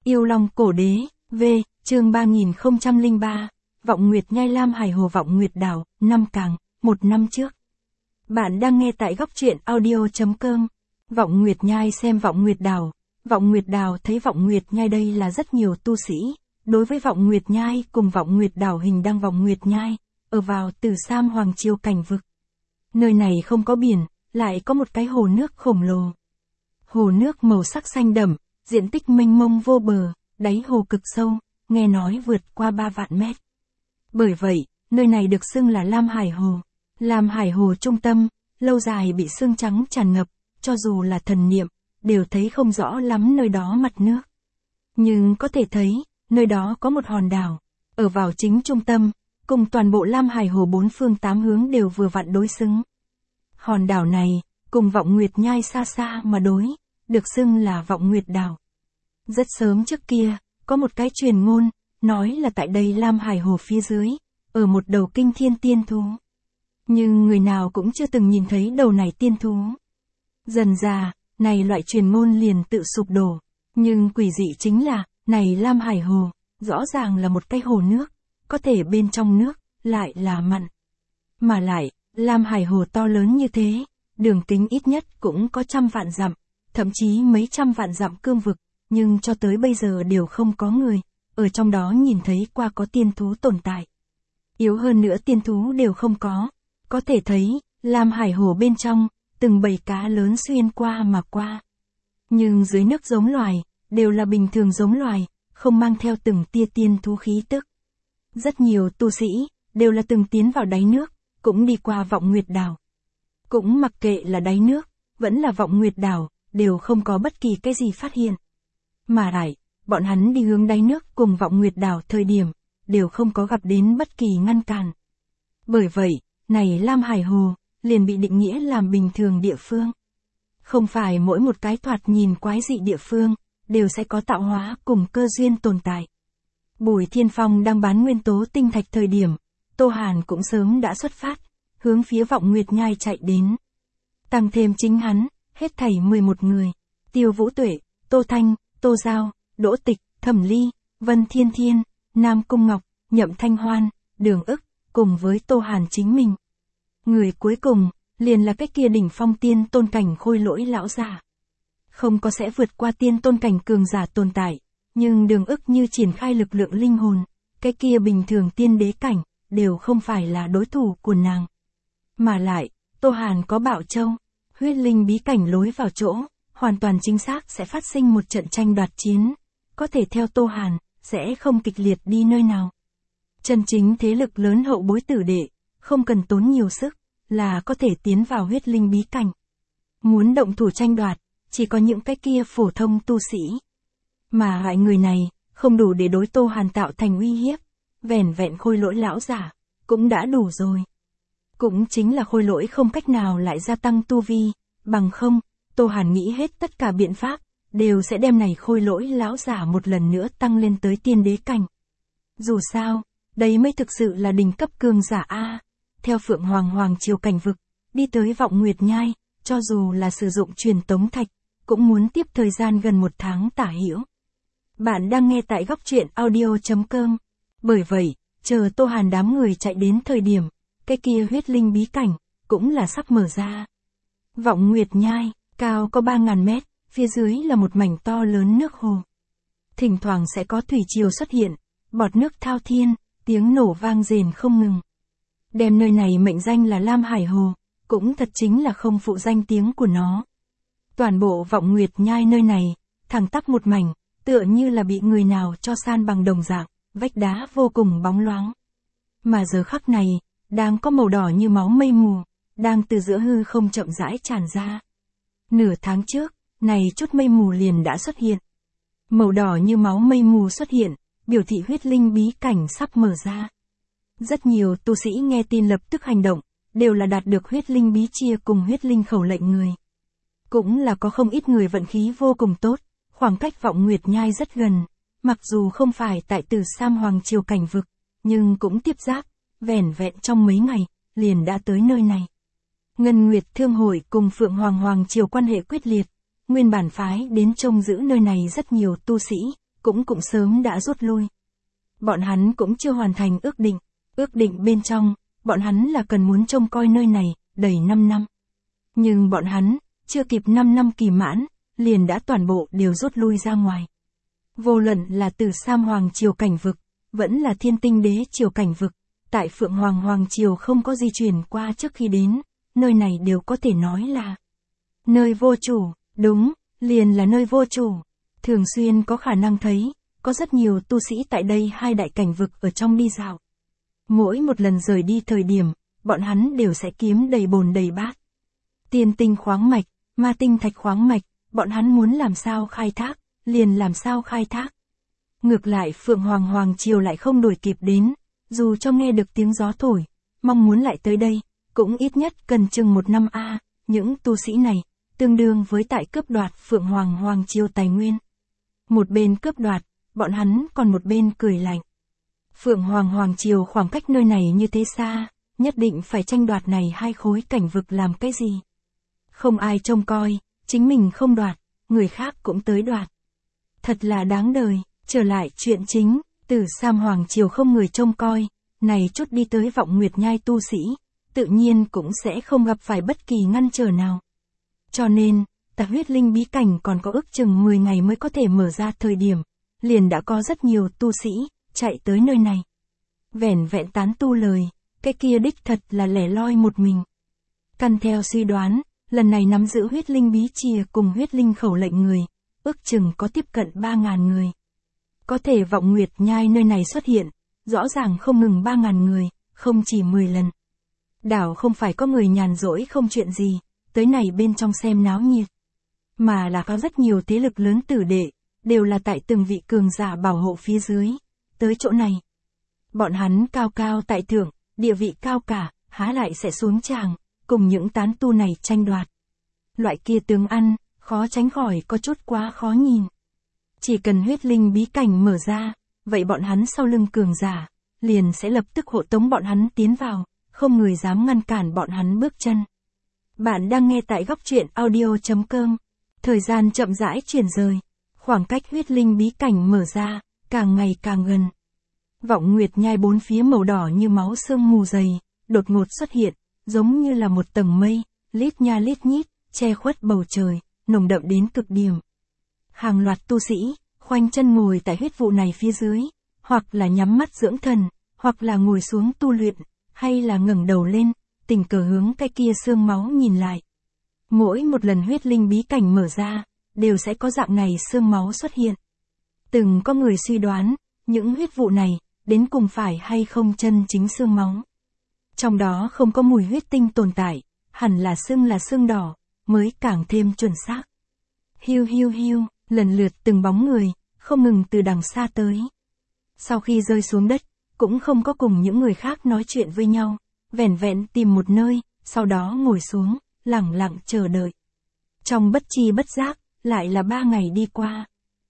Yêu Long Cổ Đế, V, chương 3003, Vọng Nguyệt Nhai Lam Hải Hồ Vọng Nguyệt Đảo, năm Càng, một năm trước. Bạn đang nghe tại góc truyện audio.com. Vọng Nguyệt Nhai xem Vọng Nguyệt Đảo. Vọng Nguyệt Đảo thấy Vọng Nguyệt Nhai đây là rất nhiều tu sĩ. Đối với Vọng Nguyệt Nhai cùng Vọng Nguyệt Đảo hình đăng Vọng Nguyệt Nhai, ở vào Từ Sam Hoàng Triều cảnh vực. Nơi này không có biển, lại có một cái hồ nước khổng lồ. Hồ nước màu sắc xanh đậm, diện tích mênh mông vô bờ, đáy hồ cực sâu, nghe nói vượt qua 3 vạn mét. Bởi vậy, nơi này được xưng là Lam Hải Hồ. Lam Hải Hồ trung tâm, lâu dài bị sương trắng tràn ngập, cho dù là thần niệm, đều thấy không rõ lắm nơi đó mặt nước. Nhưng có thể thấy, nơi đó có một hòn đảo, ở vào chính trung tâm, cùng toàn bộ Lam Hải Hồ bốn phương tám hướng đều vừa vặn đối xứng. Hòn đảo này, cùng Vọng Nguyệt Nhai xa xa mà đối, được xưng là Vọng Nguyệt Đảo. Rất sớm trước kia, có một cái truyền ngôn, nói là tại đây Lam Hải Hồ phía dưới, ở một đầu kinh thiên tiên thú. Nhưng người nào cũng chưa từng nhìn thấy đầu này tiên thú. Dần dà, này loại truyền ngôn liền tự sụp đổ. Nhưng quỷ dị chính là, này Lam Hải Hồ, rõ ràng là một cái hồ nước, có thể bên trong nước, lại là mặn. Mà lại, Lam Hải Hồ to lớn như thế, đường kính ít nhất cũng có 100 vạn dặm, thậm chí mấy trăm vạn dặm cương vực, nhưng cho tới bây giờ đều không có người, ở trong đó nhìn thấy qua có tiên thú tồn tại. Yếu hơn nữa tiên thú đều không có thể thấy, Lam Hải Hồ bên trong, từng bầy cá lớn xuyên qua mà qua. Nhưng dưới nước giống loài, đều là bình thường giống loài, không mang theo từng tia tiên thú khí tức. Rất nhiều tu sĩ, đều là từng tiến vào đáy nước, cũng đi qua Vọng Nguyệt Đảo. Cũng mặc kệ là đáy nước, vẫn là Vọng Nguyệt Đảo, đều không có bất kỳ cái gì phát hiện. Mà lại, bọn hắn đi hướng đáy nước cùng Vọng Nguyệt Đảo thời điểm, đều không có gặp đến bất kỳ ngăn cản. Bởi vậy, này Lam Hải Hồ, liền bị định nghĩa làm bình thường địa phương. Không phải mỗi một cái thoạt nhìn quái dị địa phương, đều sẽ có tạo hóa cùng cơ duyên tồn tại. Bùi Thiên Phong đang bán nguyên tố tinh thạch thời điểm, Tô Hàn cũng sớm đã xuất phát, hướng phía Vọng Nguyệt Nhai chạy đến. Tăng thêm chính hắn, hết thảy 11 người, Tiêu Vũ Tuệ, Tô Thanh, Tô Giao, Đỗ Tịch, Thẩm Ly, Vân Thiên Thiên, Nam Cung Ngọc, Nhậm Thanh Hoan, Đường Ức, cùng với Tô Hàn chính mình. Người cuối cùng, liền là cái kia đỉnh phong tiên tôn cảnh Khôi Lỗi lão giả. Không có sẽ vượt qua tiên tôn cảnh cường giả tồn tại, nhưng Đường Ức như triển khai lực lượng linh hồn, cái kia bình thường tiên đế cảnh, đều không phải là đối thủ của nàng. Mà lại, Tô Hàn có Bảo Châu, huyết linh bí cảnh lối vào chỗ, hoàn toàn chính xác sẽ phát sinh một trận tranh đoạt chiến. Có thể theo Tô Hàn, sẽ không kịch liệt đi nơi nào. Chân chính thế lực lớn hậu bối tử đệ, không cần tốn nhiều sức, là có thể tiến vào huyết linh bí cảnh. Muốn động thủ tranh đoạt, chỉ có những cái kia phổ thông tu sĩ. Mà hại người này, không đủ để đối Tô Hàn tạo thành uy hiếp, vẻn vẹn Khôi Lỗi lão giả, cũng đã đủ rồi. Cũng chính là Khôi Lỗi không cách nào lại gia tăng tu vi, bằng không, Tô Hàn nghĩ hết tất cả biện pháp, đều sẽ đem này Khôi Lỗi lão giả một lần nữa tăng lên tới tiên đế cảnh. Dù sao, đây mới thực sự là đỉnh cấp cường giả A. Theo Phượng Hoàng Triều cảnh vực, đi tới Vọng Nguyệt Nhai, cho dù là sử dụng truyền tống thạch, cũng muốn tiếp thời gian gần 1 tháng tả hữu. Bạn đang nghe tại góc truyện audio.com. Bởi vậy, chờ Tô Hàn đám người chạy đến thời điểm, cái kia huyết linh bí cảnh, cũng là sắp mở ra. Vọng Nguyệt Nhai, cao có 3.000 mét, phía dưới là một mảnh to lớn nước hồ. Thỉnh thoảng sẽ có thủy triều xuất hiện, bọt nước thao thiên, tiếng nổ vang rền không ngừng. Đem nơi này mệnh danh là Lam Hải Hồ, cũng thật chính là không phụ danh tiếng của nó. Toàn bộ Vọng Nguyệt Nhai nơi này, thẳng tắp một mảnh, tựa như là bị người nào cho san bằng đồng dạng, vách đá vô cùng bóng loáng. Mà giờ khắc này, đang có màu đỏ như máu mây mù, đang từ giữa hư không chậm rãi tràn ra. Nửa tháng trước, này chút mây mù liền đã xuất hiện. Màu đỏ như máu mây mù xuất hiện, biểu thị huyết linh bí cảnh sắp mở ra. Rất nhiều tu sĩ nghe tin lập tức hành động, đều là đạt được huyết linh bí chia cùng huyết linh khẩu lệnh người. Cũng là có không ít người vận khí vô cùng tốt, khoảng cách Vọng Nguyệt Nhai rất gần, mặc dù không phải tại Từ Sam Hoàng Triều cảnh vực, nhưng cũng tiếp giáp, vẻn vẹn trong mấy ngày, liền đã tới nơi này. Ngân Nguyệt Thương Hội cùng Phượng Hoàng Triều quan hệ quyết liệt, nguyên bản phái đến trông giữ nơi này rất nhiều tu sĩ, cũng sớm đã rút lui. Bọn hắn cũng chưa hoàn thành ước định bên trong, bọn hắn là cần muốn trông coi nơi này, đầy 5 năm. Nhưng bọn hắn, chưa kịp 5 năm kỳ mãn, liền đã toàn bộ đều rút lui ra ngoài. Vô luận là từ Sam Hoàng Triều cảnh vực, vẫn là Thiên Tinh Đế Triều cảnh vực, tại Phượng Hoàng Hoàng Triều không có di chuyển qua trước khi đến, nơi này đều có thể nói là nơi vô chủ, đúng, liền là nơi vô chủ. Thường xuyên có khả năng thấy, có rất nhiều tu sĩ tại đây hai đại cảnh vực ở trong đi dạo. Mỗi một lần rời đi thời điểm, bọn hắn đều sẽ kiếm đầy bồn đầy bát. Tiên tinh khoáng mạch, ma tinh thạch khoáng mạch, bọn hắn muốn làm sao khai thác, liền làm sao khai thác. Ngược lại Phượng Hoàng Hoàng Triều lại không đuổi kịp đến, dù cho nghe được tiếng gió thổi, mong muốn lại tới đây, cũng ít nhất cần chừng 1 năm a. Những tu sĩ này, tương đương với tại cướp đoạt Phượng Hoàng Hoàng Triều tài nguyên. Một bên cướp đoạt, bọn hắn còn một bên cười lạnh. Phượng Hoàng Hoàng Triều khoảng cách nơi này như thế xa, nhất định phải tranh đoạt này hai khối cảnh vực làm cái gì? Không ai trông coi, chính mình không đoạt, người khác cũng tới đoạt. Thật là đáng đời, trở lại chuyện chính, từ Sam Hoàng Triều không người trông coi, này chút đi tới Vọng Nguyệt Nhai tu sĩ, tự nhiên cũng sẽ không gặp phải bất kỳ ngăn trở nào. Cho nên, Tà Huyết Linh bí cảnh còn có ước chừng 10 ngày mới có thể mở ra thời điểm, liền đã có rất nhiều tu sĩ chạy tới nơi này. Vẻn vẹn tán tu lời, cái kia đích thật là lẻ loi một mình. Căn theo suy đoán, lần này nắm giữ huyết linh bí chìa cùng huyết linh khẩu lệnh người, ước chừng có tiếp cận 3.000 người. Có thể Vọng Nguyệt Nhai nơi này xuất hiện, rõ ràng không ngừng 3.000 người, không chỉ 10 lần. Đảo không phải có người nhàn rỗi không chuyện gì, tới này bên trong xem náo nhiệt. Mà là có rất nhiều thế lực lớn tử đệ, đều là tại từng vị cường giả bảo hộ phía dưới, tới chỗ này. Bọn hắn cao cao tại thượng, địa vị cao cả, há lại sẽ xuống tràng, cùng những tán tu này tranh đoạt. Loại kia tướng ăn, khó tránh khỏi có chút quá khó nhìn. Chỉ cần huyết linh bí cảnh mở ra, vậy bọn hắn sau lưng cường giả, liền sẽ lập tức hộ tống bọn hắn tiến vào, không người dám ngăn cản bọn hắn bước chân. Bạn đang nghe tại góc truyện audio.com. Thời gian chậm rãi chuyển rời, khoảng cách huyết linh bí cảnh mở ra, càng ngày càng gần. Vọng Nguyệt Nhai bốn phía màu đỏ như máu sương mù dày, đột ngột xuất hiện, giống như là một tầng mây, lít nha lít nhít, che khuất bầu trời, nồng đậm đến cực điểm. Hàng loạt tu sĩ, khoanh chân ngồi tại huyết vụ này phía dưới, hoặc là nhắm mắt dưỡng thần, hoặc là ngồi xuống tu luyện, hay là ngẩng đầu lên, tình cờ hướng cái kia sương máu nhìn lại. Mỗi một lần huyết linh bí cảnh mở ra, đều sẽ có dạng này sương máu xuất hiện. Từng có người suy đoán, những huyết vụ này, đến cùng phải hay không chân chính sương máu. Trong đó không có mùi huyết tinh tồn tại, hẳn là xương đỏ, mới càng thêm chuẩn xác. Hiu hiu hiu, lần lượt từng bóng người, không ngừng từ đằng xa tới. Sau khi rơi xuống đất, cũng không có cùng những người khác nói chuyện với nhau, vẻn vẹn tìm một nơi, sau đó ngồi xuống, lẳng lặng chờ đợi. Trong bất chi bất giác, lại là 3 ngày đi qua.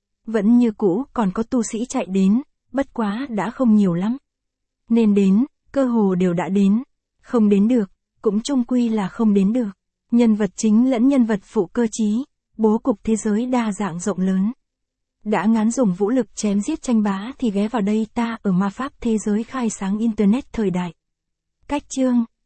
Vẫn như cũ còn có tu sĩ chạy đến, bất quá đã không nhiều lắm. Nên đến, cơ hồ đều đã đến. Không đến được, cũng chung quy là không đến được. Nhân vật chính lẫn nhân vật phụ cơ trí, bố cục thế giới đa dạng rộng lớn. Đã ngán dùng vũ lực chém giết tranh bá thì ghé vào đây ta ở ma pháp thế giới khai sáng Internet thời đại. Cách chương,